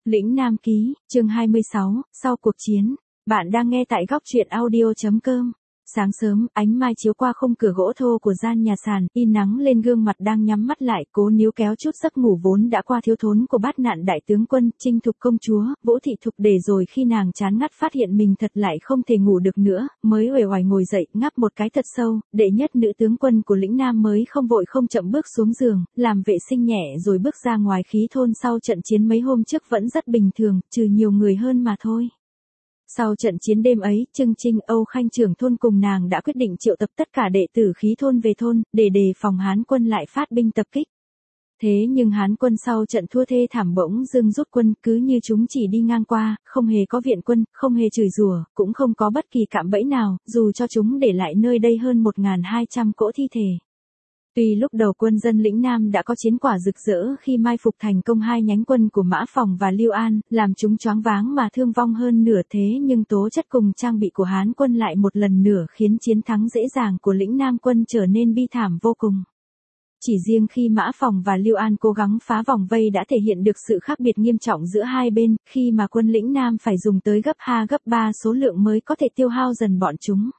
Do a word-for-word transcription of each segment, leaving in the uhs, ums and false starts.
Lĩnh Nam Ký, chương hai mươi sáu, sau cuộc chiến. Bạn đang nghe tại góc truyện audio chấm com. Sáng sớm, ánh mai chiếu qua khung cửa gỗ thô của gian nhà sàn, in nắng lên gương mặt đang nhắm mắt lại, cố níu kéo chút giấc ngủ vốn đã qua thiếu thốn của bát nạn đại tướng quân, Trinh Thục công chúa, Vũ Thị Thục, để rồi khi nàng chán ngắt phát hiện mình thật lại không thể ngủ được nữa, mới uể oải ngồi dậy, ngáp một cái thật sâu, đệ nhất nữ tướng quân của lĩnh Nam mới không vội không chậm bước xuống giường, làm vệ sinh nhẹ rồi bước ra ngoài khí thôn. Sau trận chiến mấy hôm trước vẫn rất bình thường, trừ nhiều người hơn mà thôi. Sau trận chiến đêm ấy, Trưng Trinh, Âu Khanh trưởng thôn cùng nàng đã quyết định triệu tập tất cả đệ tử khí thôn về thôn, để đề phòng Hán quân lại phát binh tập kích. Thế nhưng Hán quân sau trận thua thê thảm bỗng dưng rút quân, cứ như chúng chỉ đi ngang qua, không hề có viện quân, không hề chửi rủa, cũng không có bất kỳ cạm bẫy nào, dù cho chúng để lại nơi đây hơn một nghìn hai trăm cỗ thi thể. Tuy lúc đầu quân dân lĩnh Nam đã có chiến quả rực rỡ khi mai phục thành công hai nhánh quân của Mã Phòng và Lưu An, làm chúng choáng váng mà thương vong hơn nửa, thế nhưng tố chất cùng trang bị của Hán quân lại một lần nữa khiến chiến thắng dễ dàng của lĩnh Nam quân trở nên bi thảm vô cùng. Chỉ riêng khi Mã Phòng và Lưu An cố gắng phá vòng vây đã thể hiện được sự khác biệt nghiêm trọng giữa hai bên, khi mà quân lĩnh Nam phải dùng tới gấp hai gấp ba số lượng mới có thể tiêu hao dần bọn chúng.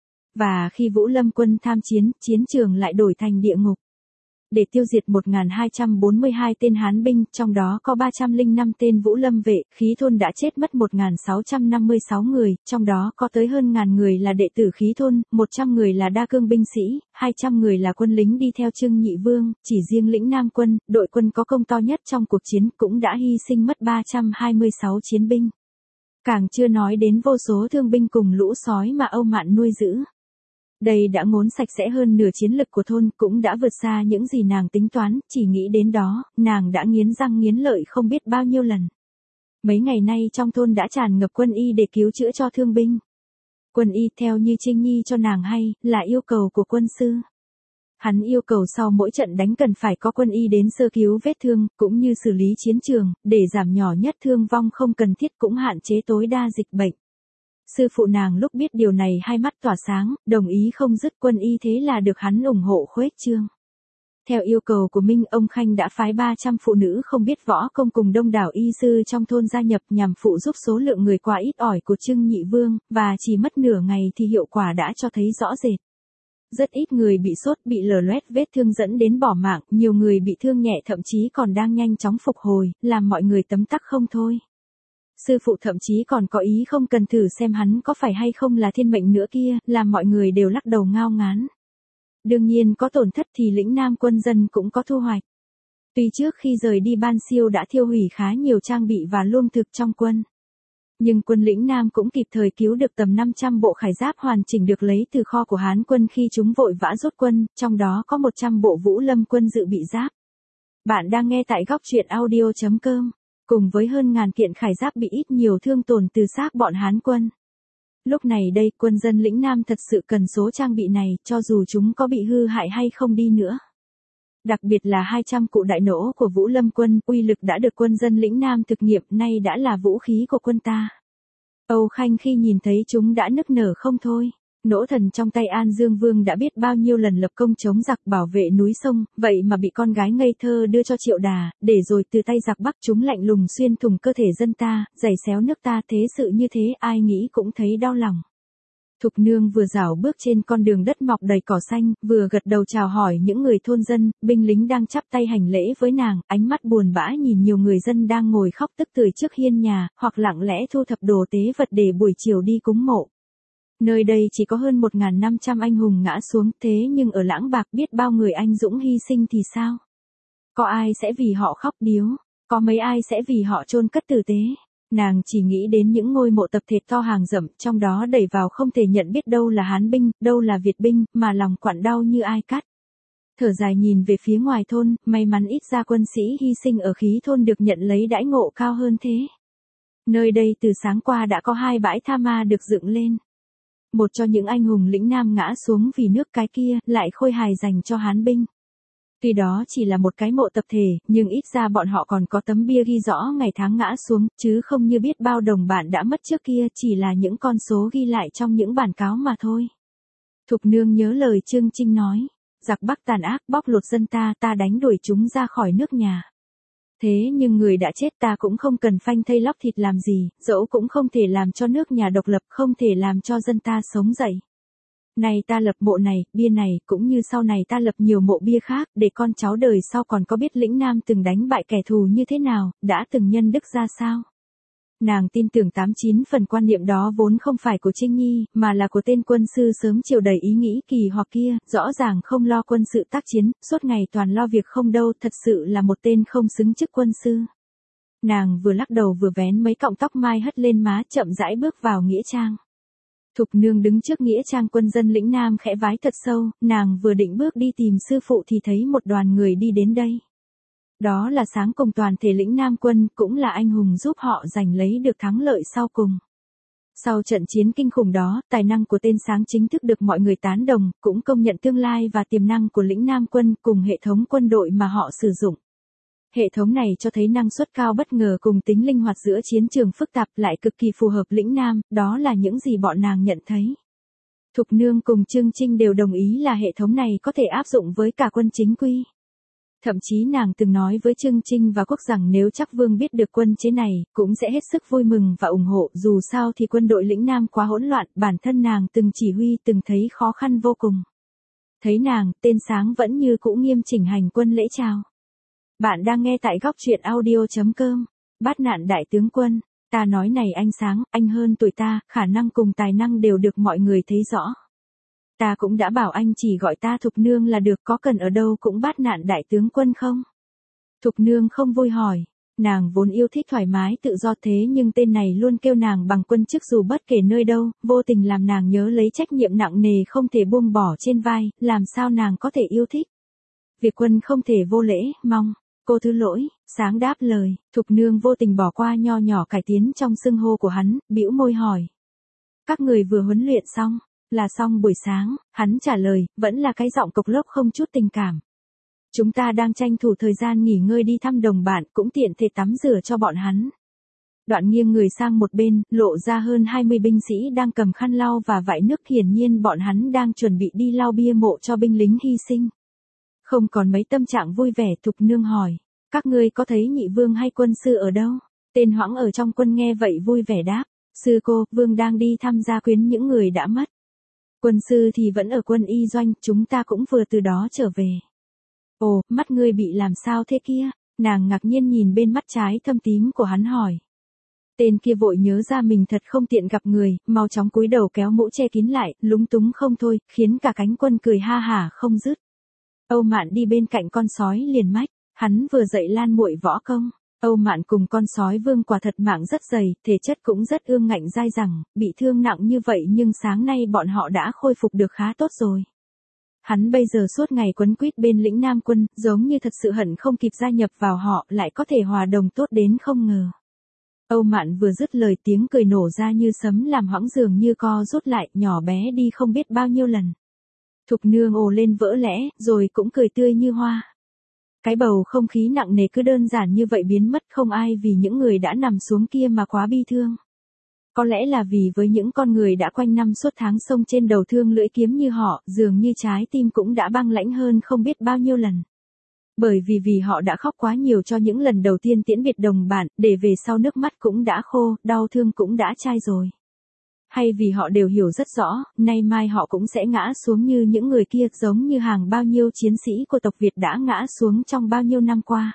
Và khi Vũ Lâm quân tham chiến, chiến trường lại đổi thành địa ngục. Để tiêu diệt một nghìn hai trăm bốn mươi hai tên Hán binh, trong đó có ba trăm lẻ năm tên Vũ Lâm vệ, khí thôn đã chết mất một nghìn sáu trăm năm mươi sáu người, trong đó có tới hơn ngàn người là đệ tử khí thôn, một trăm người là đa cương binh sĩ, hai trăm người là quân lính đi theo Trưng Nhị Vương, chỉ riêng lĩnh Nam quân, đội quân có công to nhất trong cuộc chiến cũng đã hy sinh mất ba trăm hai mươi sáu chiến binh. Càng chưa nói đến vô số thương binh cùng lũ sói mà Âu Mạn nuôi giữ. Đây đã ngốn sạch sẽ hơn nửa chiến lực của thôn, cũng đã vượt xa những gì nàng tính toán, chỉ nghĩ đến đó, nàng đã nghiến răng nghiến lợi không biết bao nhiêu lần. Mấy ngày nay trong thôn đã tràn ngập quân y để cứu chữa cho thương binh. Quân y theo như Trinh Nhi cho nàng hay, là yêu cầu của quân sư. Hắn yêu cầu sau mỗi trận đánh cần phải có quân y đến sơ cứu vết thương, cũng như xử lý chiến trường, để giảm nhỏ nhất thương vong không cần thiết cũng hạn chế tối đa dịch bệnh. Sư phụ nàng lúc biết điều này hai mắt tỏa sáng, đồng ý không dứt, quân y thế là được hắn ủng hộ khuếch trương. Theo yêu cầu của Minh, ông Khanh đã phái ba trăm phụ nữ không biết võ công cùng đông đảo y sư trong thôn gia nhập nhằm phụ giúp số lượng người quá ít ỏi của Trưng Nhị Vương, và chỉ mất nửa ngày thì hiệu quả đã cho thấy rõ rệt. Rất ít người bị sốt, bị lở loét vết thương dẫn đến bỏ mạng, nhiều người bị thương nhẹ thậm chí còn đang nhanh chóng phục hồi, làm mọi người tấm tắc không thôi. Sư phụ thậm chí còn có ý không cần thử xem hắn có phải hay không là thiên mệnh nữa kia, làm mọi người đều lắc đầu ngao ngán. Đương nhiên có tổn thất thì lĩnh Nam quân dân cũng có thu hoạch. Tuy trước khi rời đi Ban Siêu đã thiêu hủy khá nhiều trang bị và lương thực trong quân. Nhưng quân lĩnh Nam cũng kịp thời cứu được tầm năm trăm bộ khải giáp hoàn chỉnh được lấy từ kho của Hán quân khi chúng vội vã rút quân, trong đó có một trăm bộ Vũ Lâm quân dự bị giáp. Bạn đang nghe tại góc truyện audio chấm com. Cùng với hơn ngàn kiện khải giáp bị ít nhiều thương tổn từ xác bọn Hán quân. Lúc này đây, quân dân lĩnh Nam thật sự cần số trang bị này, cho dù chúng có bị hư hại hay không đi nữa. Đặc biệt là hai trăm cụ đại nỗ của Vũ Lâm quân, uy lực đã được quân dân lĩnh Nam thực nghiệm, nay đã là vũ khí của quân ta. Âu Khanh khi nhìn thấy chúng đã nức nở không thôi. Nỗ thần trong tay An Dương Vương đã biết bao nhiêu lần lập công chống giặc bảo vệ núi sông, vậy mà bị con gái ngây thơ đưa cho Triệu Đà, để rồi từ tay giặc Bắc chúng lạnh lùng xuyên thủng cơ thể dân ta, giày xéo nước ta, thế sự như thế ai nghĩ cũng thấy đau lòng. Thục nương vừa rảo bước trên con đường đất mọc đầy cỏ xanh, vừa gật đầu chào hỏi những người thôn dân, binh lính đang chắp tay hành lễ với nàng, ánh mắt buồn bã nhìn nhiều người dân đang ngồi khóc tức tưởi trước hiên nhà, hoặc lặng lẽ thu thập đồ tế vật để buổi chiều đi cúng mộ. Nơi đây chỉ có hơn một nghìn năm trăm anh hùng ngã xuống, thế nhưng ở Lãng Bạc biết bao người anh dũng hy sinh thì sao? Có ai sẽ vì họ khóc điếu? Có mấy ai sẽ vì họ chôn cất tử tế? Nàng chỉ nghĩ đến những ngôi mộ tập thể to hàng dặm, trong đó đẩy vào không thể nhận biết đâu là Hán binh, đâu là Việt binh, mà lòng quặn đau như ai cắt. Thở dài nhìn về phía ngoài thôn, may mắn ít ra quân sĩ hy sinh ở khí thôn được nhận lấy đãi ngộ cao hơn thế. Nơi đây từ sáng qua đã có hai bãi tha ma được dựng lên. Một cho những anh hùng lĩnh Nam ngã xuống vì nước, cái kia lại khôi hài dành cho Hán binh. Tuy đó chỉ là một cái mộ tập thể, nhưng ít ra bọn họ còn có tấm bia ghi rõ ngày tháng ngã xuống, chứ không như biết bao đồng bạn đã mất trước kia, chỉ là những con số ghi lại trong những bản cáo mà thôi. Thục nương nhớ lời Trương Trinh nói, giặc Bắc tàn ác bóc lột dân ta, ta đánh đuổi chúng ra khỏi nước nhà. Thế nhưng người đã chết ta cũng không cần phanh thây lóc thịt làm gì, dẫu cũng không thể làm cho nước nhà độc lập, không thể làm cho dân ta sống dậy. Này ta lập mộ này, bia này, cũng như sau này ta lập nhiều mộ bia khác, để con cháu đời sau còn có biết lĩnh Nam từng đánh bại kẻ thù như thế nào, đã từng nhân đức ra sao. Nàng tin tưởng tám chín phần quan niệm đó vốn không phải của Trinh Nhi, mà là của tên quân sư sớm chiều đầy ý nghĩ kỳ hoặc kia, rõ ràng không lo quân sự tác chiến, suốt ngày toàn lo việc không đâu, thật sự là một tên không xứng chức quân sư. Nàng vừa lắc đầu vừa vén mấy cọng tóc mai hất lên má, chậm rãi bước vào nghĩa trang. Thục nương đứng trước nghĩa trang quân dân lĩnh Nam khẽ vái thật sâu, nàng vừa định bước đi tìm sư phụ thì thấy một đoàn người đi đến đây. Đó là Sáng cùng toàn thể lĩnh Nam quân, cũng là anh hùng giúp họ giành lấy được thắng lợi sau cùng. Sau trận chiến kinh khủng đó, tài năng của tên Sáng chính thức được mọi người tán đồng, cũng công nhận tương lai và tiềm năng của lĩnh Nam quân cùng hệ thống quân đội mà họ sử dụng. Hệ thống này cho thấy năng suất cao bất ngờ cùng tính linh hoạt giữa chiến trường phức tạp lại cực kỳ phù hợp lĩnh Nam, đó là những gì bọn nàng nhận thấy. Thục nương cùng Trương Trinh đều đồng ý là hệ thống này có thể áp dụng với cả quân chính quy. Thậm chí nàng từng nói với Trương Trinh và Quốc rằng nếu chắc Vương biết được quân chế này, cũng sẽ hết sức vui mừng và ủng hộ, dù sao thì quân đội lĩnh Nam quá hỗn loạn, bản thân nàng từng chỉ huy từng thấy khó khăn vô cùng. Thấy nàng, tên Sáng vẫn như cũ nghiêm chỉnh hành quân lễ chào. Bạn đang nghe tại góc truyện audio chấm com, Bát nạn đại tướng quân, ta nói này anh Sáng, anh hơn tuổi ta, khả năng cùng tài năng đều được mọi người thấy rõ. Ta cũng đã bảo anh chỉ gọi ta Thục nương là được, có cần ở đâu cũng Bát nạn đại tướng quân không? Thục nương không vui hỏi, nàng vốn yêu thích thoải mái tự do thế nhưng tên này luôn kêu nàng bằng quân chức dù bất kể nơi đâu, vô tình làm nàng nhớ lấy trách nhiệm nặng nề không thể buông bỏ trên vai, làm sao nàng có thể yêu thích. Việc quân không thể vô lễ, mong. Cô thứ lỗi, Sáng đáp lời, Thục nương vô tình bỏ qua nho nhỏ cải tiến trong xưng hô của hắn, bĩu môi hỏi. Các người vừa huấn luyện xong, là xong buổi sáng, hắn trả lời, vẫn là cái giọng cộc lốc không chút tình cảm. Chúng ta đang tranh thủ thời gian nghỉ ngơi đi thăm đồng bạn, cũng tiện thể tắm rửa cho bọn hắn. Đoạn nghiêng người sang một bên, lộ ra hơn hai mươi binh sĩ đang cầm khăn lau và vại nước, hiển nhiên bọn hắn đang chuẩn bị đi lau bia mộ cho binh lính hy sinh. Không còn mấy tâm trạng vui vẻ, Thục nương hỏi, các ngươi có thấy nhị vương hay quân sư ở đâu? Tên Hoãng ở trong quân nghe vậy vui vẻ đáp, sư cô, vương đang đi thăm gia quyến những người đã mất. Quân sư thì vẫn ở quân y doanh, chúng ta cũng vừa từ đó trở về. Ồ, mắt ngươi bị làm sao thế kia? Nàng ngạc nhiên nhìn bên mắt trái thâm tím của hắn hỏi. Tên kia vội nhớ ra mình thật không tiện gặp người, mau chóng cúi đầu kéo mũ che kín lại, lúng túng không thôi, khiến cả cánh quân cười ha hả không dứt. Âu Mạn đi bên cạnh con sói liền mách, hắn vừa dạy Lan muội võ công. Âu Mạn cùng con sói vương quả thật mạng rất dày, thể chất cũng rất ương ngạnh dai dẳng, bị thương nặng như vậy nhưng sáng nay bọn họ đã khôi phục được khá tốt rồi. Hắn bây giờ suốt ngày quấn quýt bên lĩnh Nam quân, giống như thật sự hận không kịp gia nhập vào họ, lại có thể hòa đồng tốt đến không ngờ. Âu Mạn vừa dứt lời tiếng cười nổ ra như sấm làm Hoãng dường như co rút lại, nhỏ bé đi không biết bao nhiêu lần. Thục nương ồ lên vỡ lẽ, rồi cũng cười tươi như hoa. Cái bầu không khí nặng nề cứ đơn giản như vậy biến mất, không ai vì những người đã nằm xuống kia mà quá bi thương. Có lẽ là vì với những con người đã quanh năm suốt tháng sông trên đầu thương lưỡi kiếm như họ, dường như trái tim cũng đã băng lãnh hơn không biết bao nhiêu lần. Bởi vì vì họ đã khóc quá nhiều cho những lần đầu tiên tiễn biệt đồng bạn, để về sau nước mắt cũng đã khô, đau thương cũng đã chai rồi. Hay vì họ đều hiểu rất rõ, nay mai họ cũng sẽ ngã xuống như những người kia, giống như hàng bao nhiêu chiến sĩ của tộc Việt đã ngã xuống trong bao nhiêu năm qua.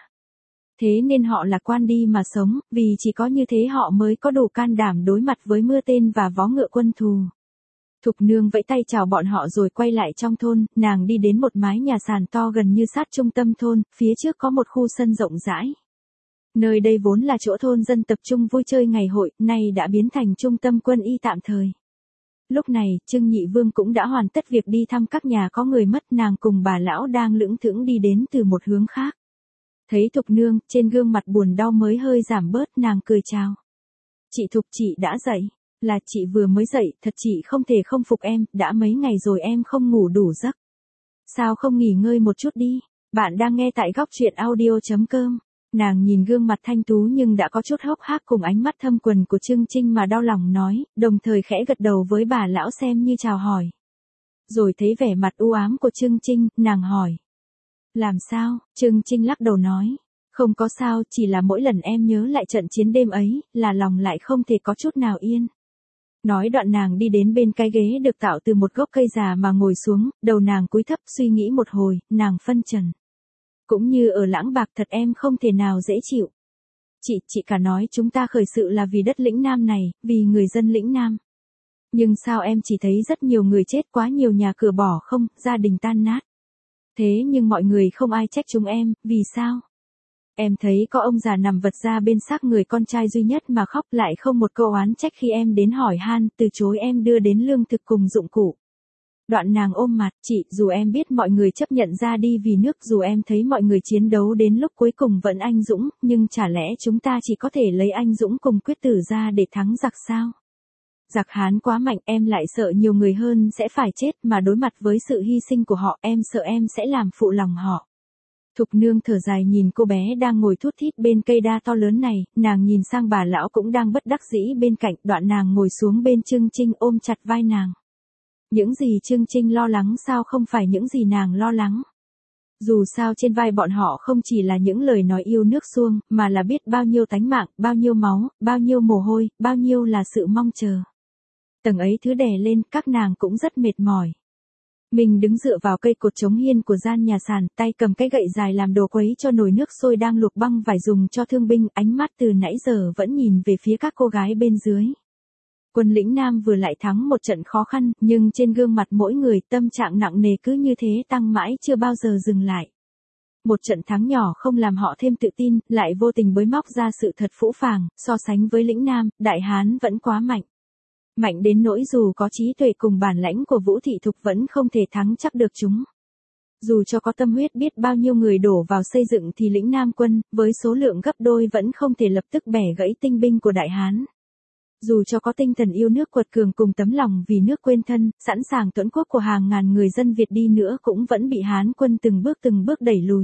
Thế nên họ lạc quan đi mà sống, vì chỉ có như thế họ mới có đủ can đảm đối mặt với mưa tên và vó ngựa quân thù. Thục nương vẫy tay chào bọn họ rồi quay lại trong thôn, nàng đi đến một mái nhà sàn to gần như sát trung tâm thôn, phía trước có một khu sân rộng rãi. Nơi đây vốn là chỗ thôn dân tập trung vui chơi ngày hội, nay đã biến thành trung tâm quân y tạm thời. Lúc này, Trương Nhị Vương cũng đã hoàn tất việc đi thăm các nhà có người mất, nàng cùng bà lão đang lững thững đi đến từ một hướng khác. Thấy Thục nương, trên gương mặt buồn đau mới hơi giảm bớt, nàng cười chào. Chị Thục, chị đã dậy. Là chị vừa mới dậy, thật chị không thể không phục em, đã mấy ngày rồi em không ngủ đủ giấc. Sao không nghỉ ngơi một chút đi? Bạn đang nghe tại góc truyện audio chấm com. Nàng nhìn gương mặt thanh tú nhưng đã có chút hốc hác cùng ánh mắt thâm quần của Trương Trinh mà đau lòng nói, đồng thời khẽ gật đầu với bà lão xem như chào hỏi. Rồi thấy vẻ mặt u ám của Trương Trinh, nàng hỏi. Làm sao? Trương Trinh lắc đầu nói. Không có sao, chỉ là mỗi lần em nhớ lại trận chiến đêm ấy, là lòng lại không thể có chút nào yên. Nói đoạn nàng đi đến bên cái ghế được tạo từ một gốc cây già mà ngồi xuống, đầu nàng cúi thấp suy nghĩ một hồi, nàng phân trần. Cũng như ở Lãng Bạc thật em không thể nào dễ chịu. Chị, chị cả nói chúng ta khởi sự là vì đất lĩnh Nam này, vì người dân lĩnh Nam. Nhưng sao em chỉ thấy rất nhiều người chết, quá nhiều nhà cửa bỏ không, gia đình tan nát. Thế nhưng mọi người không ai trách chúng em, vì sao? Em thấy có ông già nằm vật ra bên xác người con trai duy nhất mà khóc, lại không một câu oán trách khi em đến hỏi han, từ chối em đưa đến lương thực cùng dụng cụ. Đoạn nàng ôm mặt, chị, dù em biết mọi người chấp nhận ra đi vì nước, dù em thấy mọi người chiến đấu đến lúc cuối cùng vẫn anh dũng, nhưng chả lẽ chúng ta chỉ có thể lấy anh dũng cùng quyết tử ra để thắng giặc sao? Giặc Hán quá mạnh, em lại sợ nhiều người hơn sẽ phải chết, mà đối mặt với sự hy sinh của họ, em sợ em sẽ làm phụ lòng họ. Thục nương thở dài nhìn cô bé đang ngồi thút thít bên cây đa to lớn này, nàng nhìn sang bà lão cũng đang bất đắc dĩ bên cạnh, đoạn nàng ngồi xuống bên Trương Trinh ôm chặt vai nàng. Những gì Trương Trinh lo lắng sao không phải những gì nàng lo lắng. Dù sao trên vai bọn họ không chỉ là những lời nói yêu nước xuông, mà là biết bao nhiêu tánh mạng, bao nhiêu máu, bao nhiêu mồ hôi, bao nhiêu là sự mong chờ. Tầng ấy thứ đè lên, các nàng cũng rất mệt mỏi. Mình đứng dựa vào cây cột chống hiên của gian nhà sàn, tay cầm cái gậy dài làm đồ quấy cho nồi nước sôi đang luộc băng vải dùng cho thương binh, ánh mắt từ nãy giờ vẫn nhìn về phía các cô gái bên dưới. Quân lĩnh Nam vừa lại thắng một trận khó khăn, nhưng trên gương mặt mỗi người tâm trạng nặng nề cứ như thế tăng mãi chưa bao giờ dừng lại. Một trận thắng nhỏ không làm họ thêm tự tin, lại vô tình bới móc ra sự thật phũ phàng, so sánh với lĩnh Nam, Đại Hán vẫn quá mạnh. Mạnh đến nỗi dù có trí tuệ cùng bản lãnh của Vũ Thị Thục vẫn không thể thắng chắc được chúng. Dù cho có tâm huyết biết bao nhiêu người đổ vào xây dựng thì lĩnh Nam quân, với số lượng gấp đôi vẫn không thể lập tức bẻ gãy tinh binh của Đại Hán. Dù cho có tinh thần yêu nước quật cường cùng tấm lòng vì nước quên thân, sẵn sàng tuẫn quốc của hàng ngàn người dân Việt đi nữa cũng vẫn bị Hán quân từng bước từng bước đẩy lùi.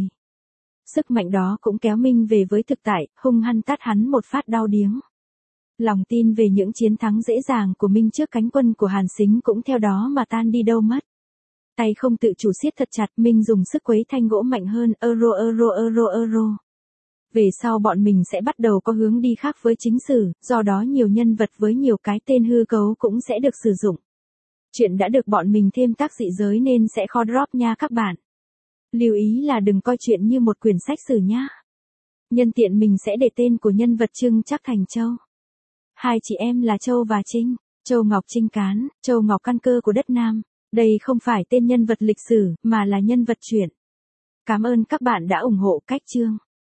Sức mạnh đó cũng kéo Minh về với thực tại, hung hăng tát hắn một phát đau điếng. Lòng tin về những chiến thắng dễ dàng của Minh trước cánh quân của Hàn Sính cũng theo đó mà tan đi đâu mất. Tay không tự chủ siết thật chặt, Minh dùng sức quấy thanh gỗ mạnh hơn, euro euro euro euro. Về sau bọn mình sẽ bắt đầu có hướng đi khác với chính sử, do đó nhiều nhân vật với nhiều cái tên hư cấu cũng sẽ được sử dụng. Chuyện đã được bọn mình thêm tác dị giới nên sẽ khó drop nha các bạn. Lưu ý là đừng coi chuyện như một quyển sách sử nhá. Nhân tiện mình sẽ để tên của nhân vật Trưng Trắc thành Châu. Hai chị em là Châu và Trinh, Châu Ngọc Trinh Cán, Châu Ngọc căn cơ của đất Nam. Đây không phải tên nhân vật lịch sử, mà là nhân vật truyện. Cảm ơn các bạn đã ủng hộ cách chương.